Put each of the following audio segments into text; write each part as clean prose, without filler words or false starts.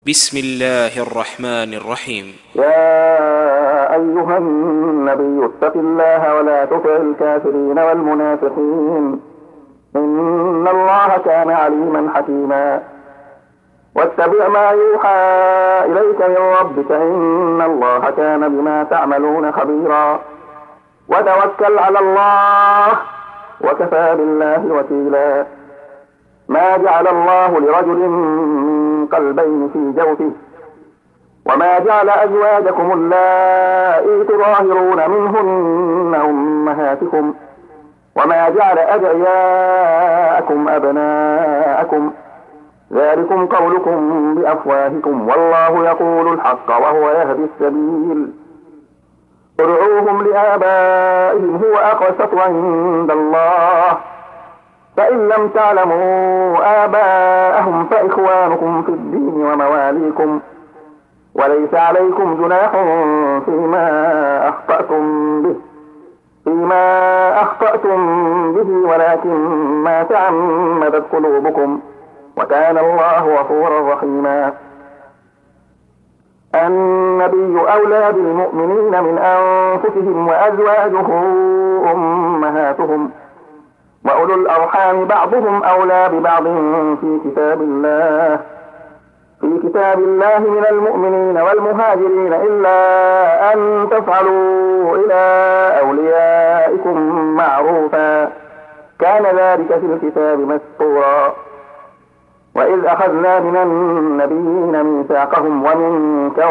بسم الله الرحمن الرحيم. يا أيها النبي اتق الله ولا تطع الكافرين والمنافقين إن الله كان عليما حكيما. واتبع ما يوحى إليك من ربك إن الله كان بما تعملون خبيرا. وتوكل على الله وكفى بالله وكيلا. ما جعل الله لرجل من قلبين في جوفه وما جعل أزواجكم اللائي تظاهرون منهن أمهاتكم وما جعل أدعياءكم أبناءكم ذلكم قولكم بأفواهكم والله يقول الحق وهو يهدي السبيل. ادعوهم لآبائهم هو أقسط عند الله فإن لم تعلموا آباءهم فإخوانكم في الدين ومواليكم وليس عليكم جناح فيما أخطأتم به ولكن ما تعمدت قلوبكم وكان الله غفورا رحيما. النبي أولى بالمؤمنين من أنفسهم وأزواجه أمهاتهم وأولو الأرحام بعضهم أولى ببعض في كتاب الله من المؤمنين والمهاجرين إلا أن تفعلوا إلى أوليائكم معروفا كان ذلك في الكتاب مسطورا. وإذ أخذنا من النبيين ميثاقهم ومنك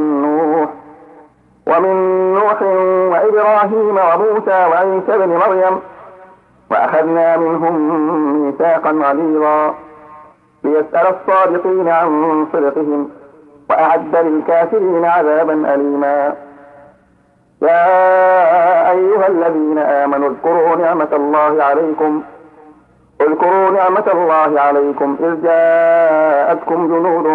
ومن نوح وإبراهيم وموسى وعيسى بن مريم وأخذنا منهم ميثاقا غليظا ليسأل الصادقين عن صدقهم وأعد للكافرين عذابا أليما. يا أيها الذين آمنوا اذكروا نعمة الله عليكم إذ جاءتكم جنود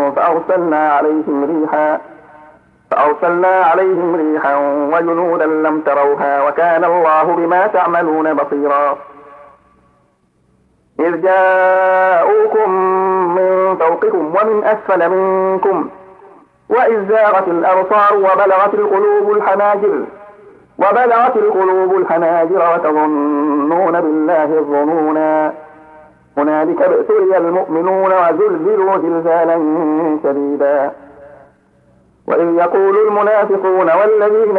فأرسلنا عليهم ريحا وجنودا لم تروها وكان الله بما تعملون بصيرا. إذ جاءوكم من فوقكم ومن أسفل منكم وإذ زاغت الأبصار وبلغت القلوب الحناجر وتظنون بالله الظنونا. هنالك ابتلي المؤمنون وزلزلوا زلزالا شديدا. وإذ يقول المنافقون والذين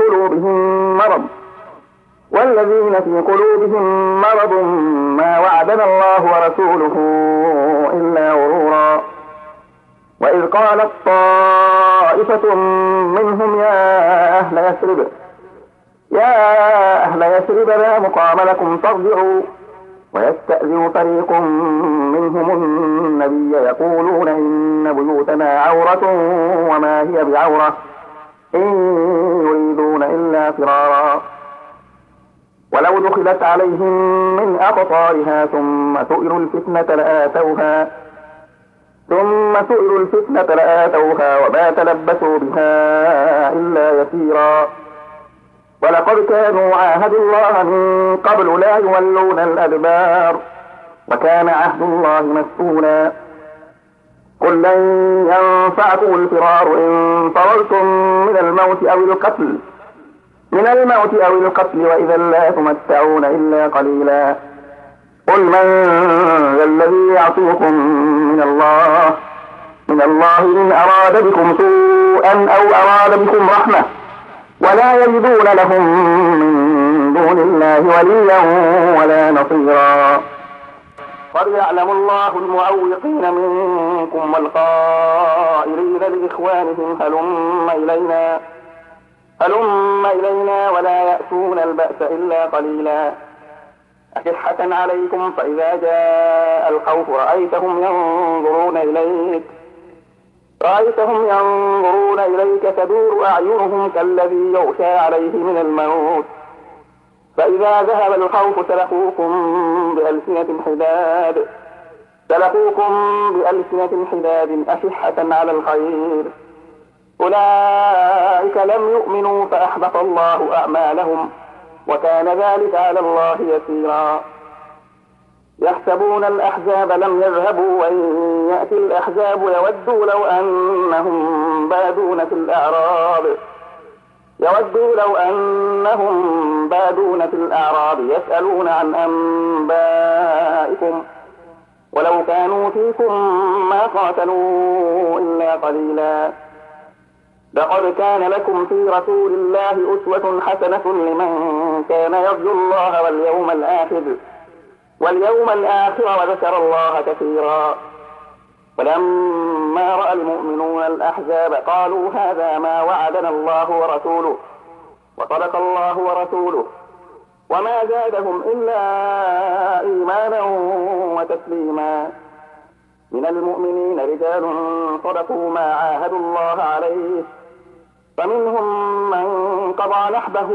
في قلوبهم مرض ما وعدنا الله ورسوله إلا غرورا. وإذ قالت طائفة منهم يا أهل يثرب لا مقام لكم فارجعوا ويستأذن فريق منهم النبي يقولون إن بيوتنا عورة وما هي بعورة إن يريدون إلا فرارا. ولو دخلت عليهم من أقطارها ثم سئلوا الفتنة لآتوها وما تلبسوا بها إلا يسيرا. ولقد كانوا عاهدوا الله من قبل لا يولون الأدبار وكان عهد الله مسؤولا. قل لن ينفعكم الفرار إن فررتم من الموت أو القتل وإذا لا تمتعون إلا قليلا. قل من ذا الذي يعصيكم من الله إن أراد بكم سوءا أو أراد بكم رحمة ولا يجدون لهم من دون الله وليا ولا نصيرا. قد يعلم الله المعوقين منكم والقائلين لإخوانهم هلم إلينا ولا يأتون البأس إلا قليلا. أشحة عليكم فإذا جاء الخوف رأيتهم ينظرون إليك تدور أعينهم كالذي يغشى عليه من الموت فإذا ذهب الخوف سلقوكم بألسنة حداد أشحة على الخير أولئك لم يؤمنوا فأحبط الله أعمالهم وكان ذلك على الله يسيرا. يحسبون الأحزاب لم يذهبوا وإن يأتي الأحزاب يودوا لو أنهم بادون في الأعراب يسألون عن أنبائكم ولو كانوا فيكم ما قاتلوا إلا قليلا. لقد كان لكم في رسول الله أسوة حسنة لمن كان يرجو الله واليوم الآخر وذكر الله كثيرا. ولما رأى المؤمنون الأحزاب قالوا هذا ما وعدنا الله ورسوله وصدق الله ورسوله وما زادهم إلا إيمانا وتسليما. من المؤمنين رجال صدقوا ما عاهدوا الله عليه فمنهم من قضى نحبه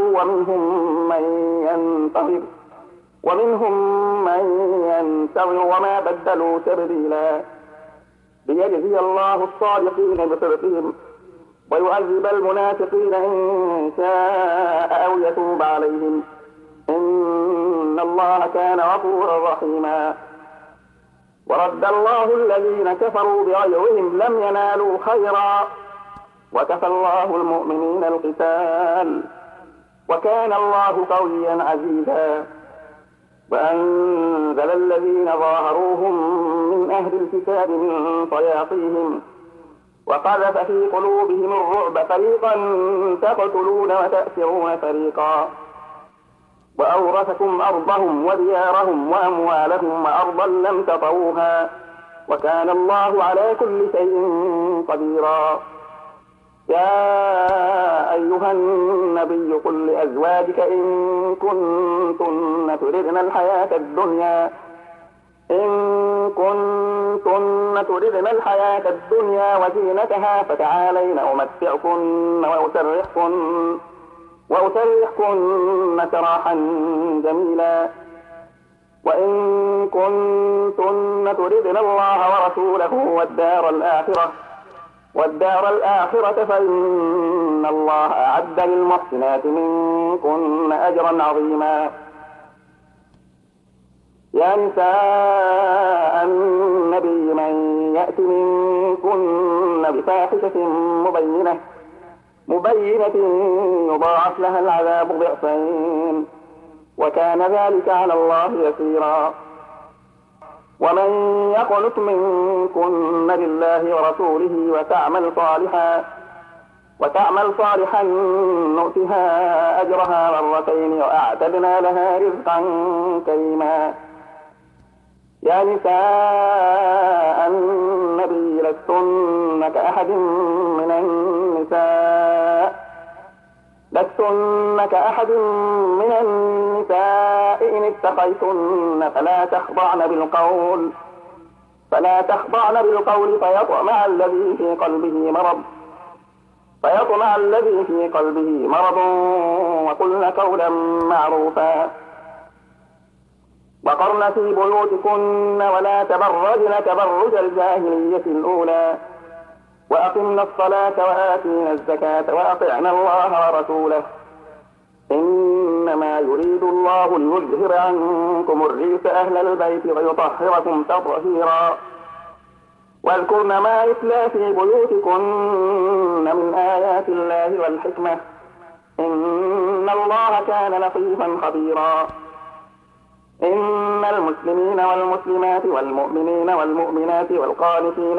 ومنهم من ينتظر وما بدلوا تبديلا. ليجزي الله الصادقين بصدقهم ويعذب المنافقين إن شاء أو يتوب عليهم إن الله كان غفورا رحيما. ورد الله الذين كفروا بغيظهم لم ينالوا خيرا وكفى الله المؤمنين القتال وكان الله قويا عزيزا. وأنزل الذين ظاهروهم من أهل الكتاب من صياصيهم وقذف في قلوبهم الرعب فريقا تقتلون وتأسرون فريقا. وأورثكم أرضهم وديارهم وأموالهم وأرضا لم تطئوها وكان الله على كل شيء قديرا. يا أيها النبي قل لأزواجك إن كنتن تردن الحياة الدنيا وزينتها فتعالين أمتعكن وأسرحكن سراحا جميلا. وإن كنتن تردن الله ورسوله والدار الآخرة فإن الله أعد للمحسنات منكن أجرا عظيما. يا نساء النبي من يأت منكن بفاحشة مبينة يضاعف لها العذاب ضعفين وكان ذلك على الله يسيرا. ومن يقنت منكن لله ورسوله وتعمل صالحا نؤتها أجرها مرتين وأعتدنا لها رزقا كريما. يا نساء النبي لستن كأحد من النساء إن اتقيتن فلا تخضعن بالقول فيطمع الذي في قلبه مرض وقلن قولا معروفا. وقرن في بيوتكن ولا تبرجن تبرج الجاهلية الأولى وأقمنا الصلاة وآتينا الزكاة وأطعنا الله ورسوله إنما يريد الله ليذهب عنكم الرجس أهل البيت ويطهركم تطهيرا. واذكرن ما يتلى في بيوتكن من آيات الله والحكمة إن الله كان لطيفا خبيرا. إن المسلمين والمسلمات والمؤمنين والمؤمنات والقانتين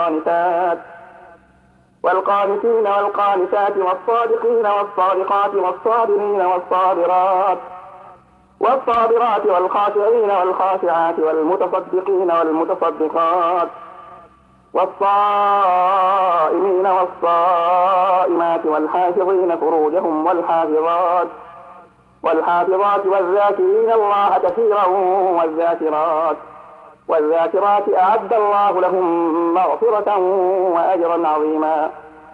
والقانتات والصادقين والصادقات والصابرين والصابرات والخاشعين والخاشعات والمتصدقين والمتصدقات والصائمين والصائمات والحافظين فروجهم والحافظات والذاكرين الله كثيرا والذاكرات أعد الله لهم مغفرة وأجرا عظيما.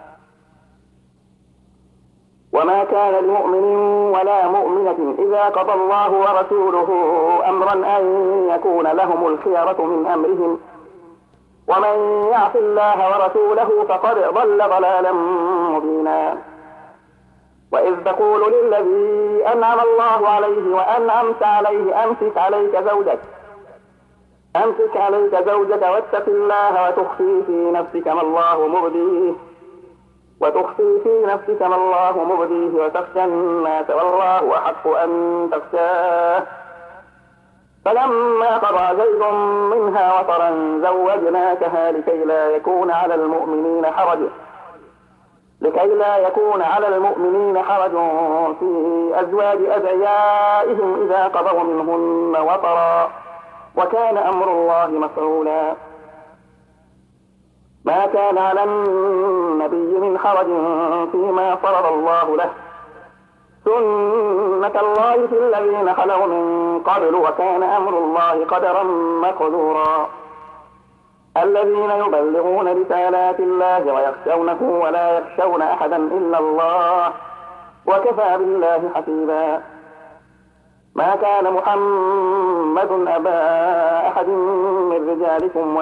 وما كان لمؤمن ولا مؤمنة إذا قضى الله ورسوله أمرا أن يكون لهم الخيرة من أمرهم ومن يعص الله ورسوله فقد ضل ضلالا مبينا. وإذ تقول للذي أنعم الله عليه وأنعمت عليه أمسك عليك زوجك أمسك عليك زوجك واتق الله وتخفي في نفسك ما الله مبديه وتخشى الناس والله أحق أن تخشاه. فلما قضى زيد منها وطرا زوجناكها لكي لا يكون على المؤمنين حرج في أزواج أدعيائهم إذا قضوا منهن وطرا، وكان أمر الله مفعولا. ما كان على النبي من حرج فيما فرض الله له، سنة الله في الذين خلوا من قبل، وكان أمر الله قدرا مقدورا. الذين يبلغون رسالات الله ويخشونه ولا يخشون أحدا إلا الله، وكفى بالله حسيبا. ما كان محمد أبا أحد من رجالكم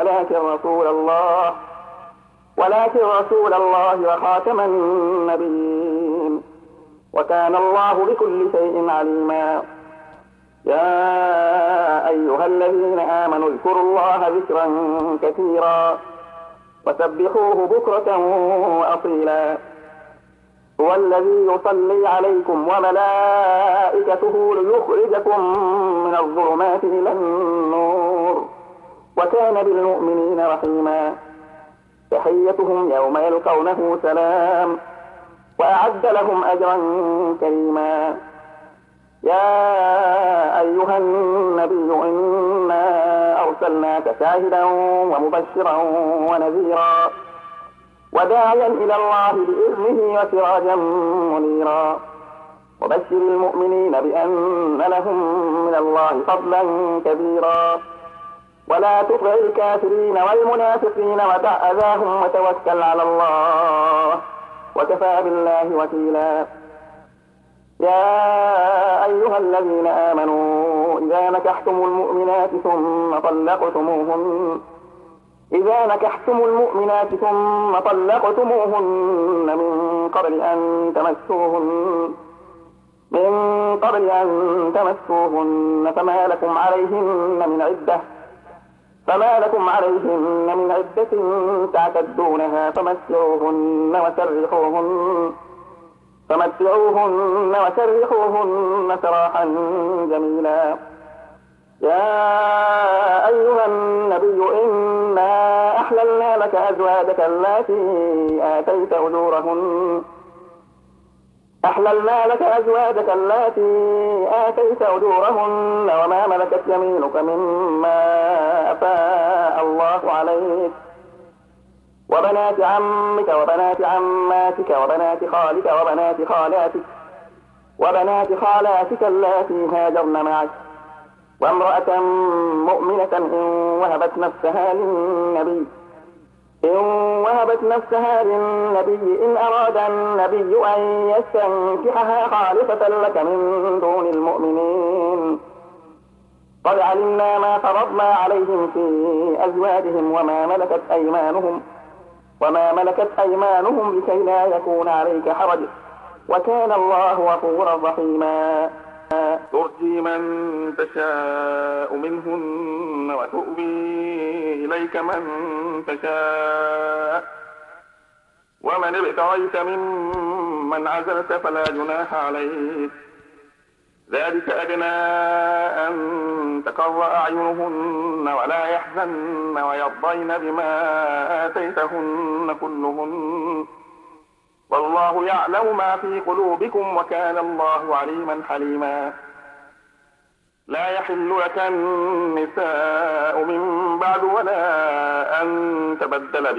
ولكن رسول الله وخاتم النبيين، وكان الله بكل شيء عليما. يا أيها الذين آمنوا اذكروا الله ذكرا كثيرا وسبحوه بكرة وأصيلا. هو الذي يصلي عليكم وملائكته ليخرجكم من الظلمات إلى النور، وكان بالمؤمنين رحيما. تحيتهم يوم يلقونه سلام، وأعد لهم أجرا كريما. يا أيها النبي إنا أرسلناك شاهدا ومبشرا ونذيرا وداعيا إلى الله بإذنه وسراجا منيرا. وبشر المؤمنين بأن لهم من الله فضلا كبيرا. ولا تطع الكافرين والمنافقين ودع أذاهم وتوكل على الله، وكفى بالله وكيلا. يا أيها الذين آمنوا إذا نكحتم المؤمنات ثم طلقتموهن من قبل أن تمسوهن فما لكم عليهن من عدة تعتدونها، فمتعوهن وسرحوهن سراحا جميلا. يا أيها النبي إنا أحللنا لك أزواجك التي آتيت أجورهن وما ملكت يمينك مما أفاء الله عليك، وبنات عمك وبنات عماتك وبنات خالك وبنات خالاتك اللاتي هاجرن معك، وامرأة مؤمنة إن وهبت نفسها للنبي إن أراد النبي أن يستنكحها خالصة لك من دون المؤمنين. قد علمنا ما فرضنا عليهم في أزواجهم وما ملكت أيمانهم لكي لا يكون عليك حرج، وكان الله غفورا رحيما. ترجي من تشاء منهن وتؤوي إليك من تشاء، ومن ابتغيت ممن عزلت فلا جناح عليك. ذلك أدنى أن تقر أعينهن ولا يحزن ويرضين بما آتيتهن كلهن، والله يعلم ما في قلوبكم وكان الله عليما حليما. لا يحل لك النساء من بعد ولا أن تبدل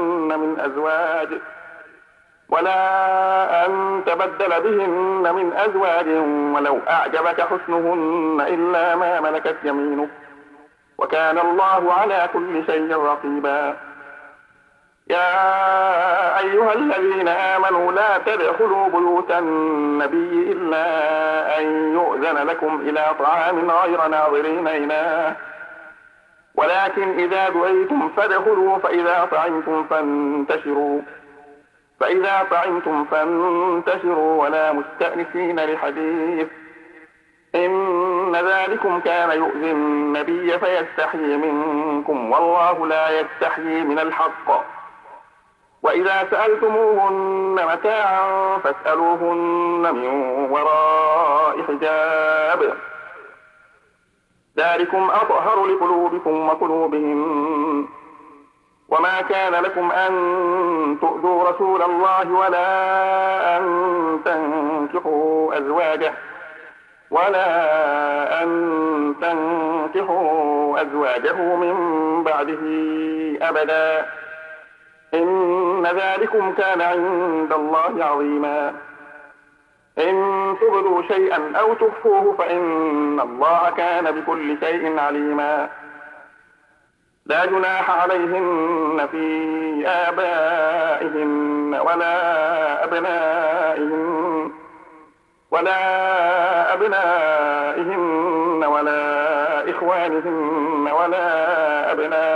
بهن من أزواج ولو أعجبك حسنهن إلا ما ملكت يمينك، وكان الله على كل شيء رقيبا. يا أيها الذين آمنوا لا تدخلوا بيوت النبي إلا أن يؤذن لكم إلى طعام غير ناظرين إناه، ولكن إذا دعيتم فادخلوا فإذا طعمتم فانتشروا ولا مستأنسين لحديث، إن إن ذلكم كان يؤذي النبي فيستحيي منكم والله لا يستحيي من الحق. وإذا سألتموهن متاعا فاسألوهن من وراء حجاب ذلكم أطهر لقلوبكم وقلوبهم. وما كان لكم أن تؤذوا رسول الله ولا أن تنكحوا أزواجه من بعده أبدا إن ذلكم كان عند الله عظيما. إن تبدوا شيئا أو تخفوه فإن الله كان بكل شيء عليما. لا جناح عليهن في آبائهن ولا أبنائهن ولا إخوانهن ولا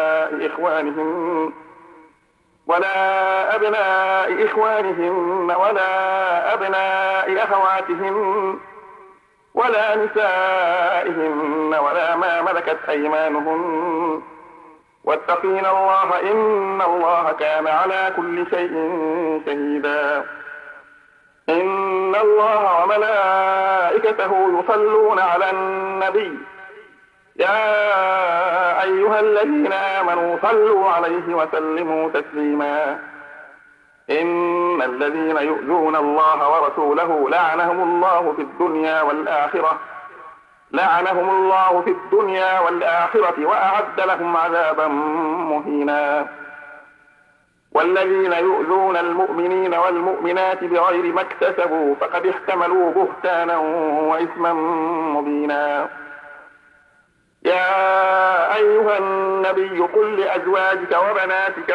أبناء إخوانهن ولا أبناء أخواتهن ولا نسائهن ولا ما ملكت أيمانهن واتقين الله إن الله كان على كل شيء شهيدا. إن الله وملائكته يصلون على النبي يا أيها الذين آمنوا صلوا عليه وسلموا تسليما. إن الذين يؤذون الله ورسوله لعنهم الله في الدنيا والآخرة وأعد لهم عذابا مهينا. والذين يؤذون المؤمنين والمؤمنات بغير ما اكتسبوا فقد احتملوا بهتانا وإثما مبينا. يا أيها النبي قل لأزواجك وبناتك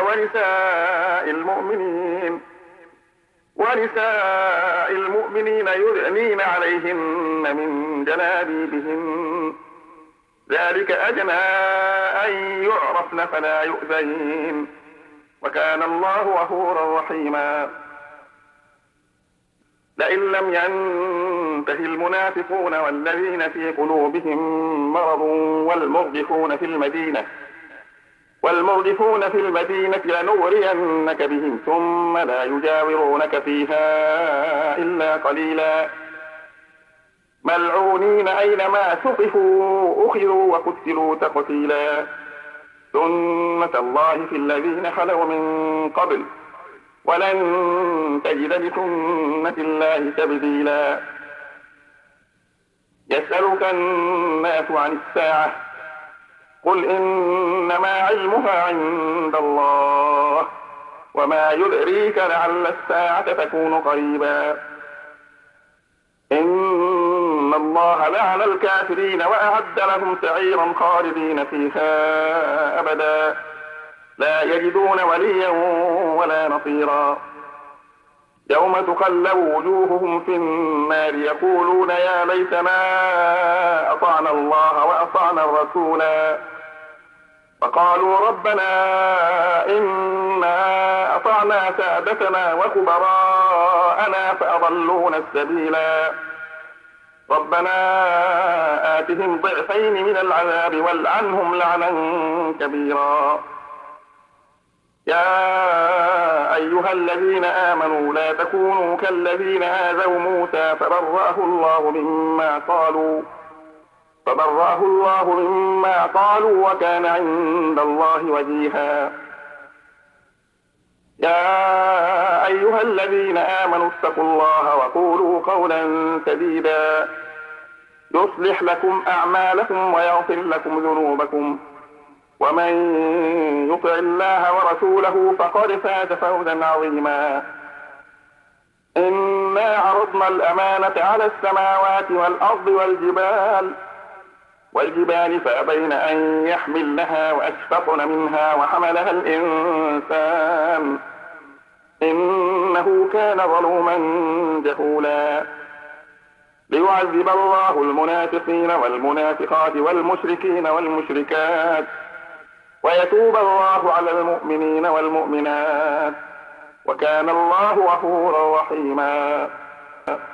ونساء المؤمنين يدنين عليهن من جلابيبهن ذلك أدنى أن يعرفن فلا يؤذين وكان الله غفورا رحيما. لئن لم ينته المنافقون والذين في قلوبهم مرض والمرجفون في المدينة لنغرينك بهم ثم لا يجاورونك فيها إلا قليلا ملعونين أينما ثقفوا أخذوا وقتلوا تقتيلا. سنة الله في الذين خلوا من قبل ولن تجد لسنة الله تبديلا. يسألك الناس عن الساعة قل إنما علمها عند الله وما يدريك لعل الساعة تكون قريبا. إن الله لعن الكافرين وأعد لهم سعيرا خالدين فيها أبدا لا يجدون وليا ولا نصيرا. يوم تقلب وجوههم في النار يقولون يا ليتنا أطعنا الله وأطعنا الرسولا فقالوا ربنا إنا أطعنا سادتنا وكبراءنا فأضلونا السبيلا ربنا آتهم ضعفين من العذاب والعنهم لعنا كبيرا. يا أيها الذين آمنوا لا تكونوا كالذين آذوا موسى فبرأه الله مما قالوا وكان عند الله وجيها. يا أيها الذين آمنوا اتقوا الله وقولوا قولا سديدا يصلح لكم أعمالكم ويغفر لكم ذنوبكم ومن يطع الله ورسوله فقد فاز فوزا عظيما. إنا عرضنا الأمانة على السماوات والأرض والجبال فأبين أن يحملنها وأشفقن منها وحملها الإنسان إنه كان ظلوما جهولا. ليعذب الله المنافقين والمنافقات والمشركين والمشركات ويتوب الله على المؤمنين والمؤمنات وكان الله غفورا رحيما.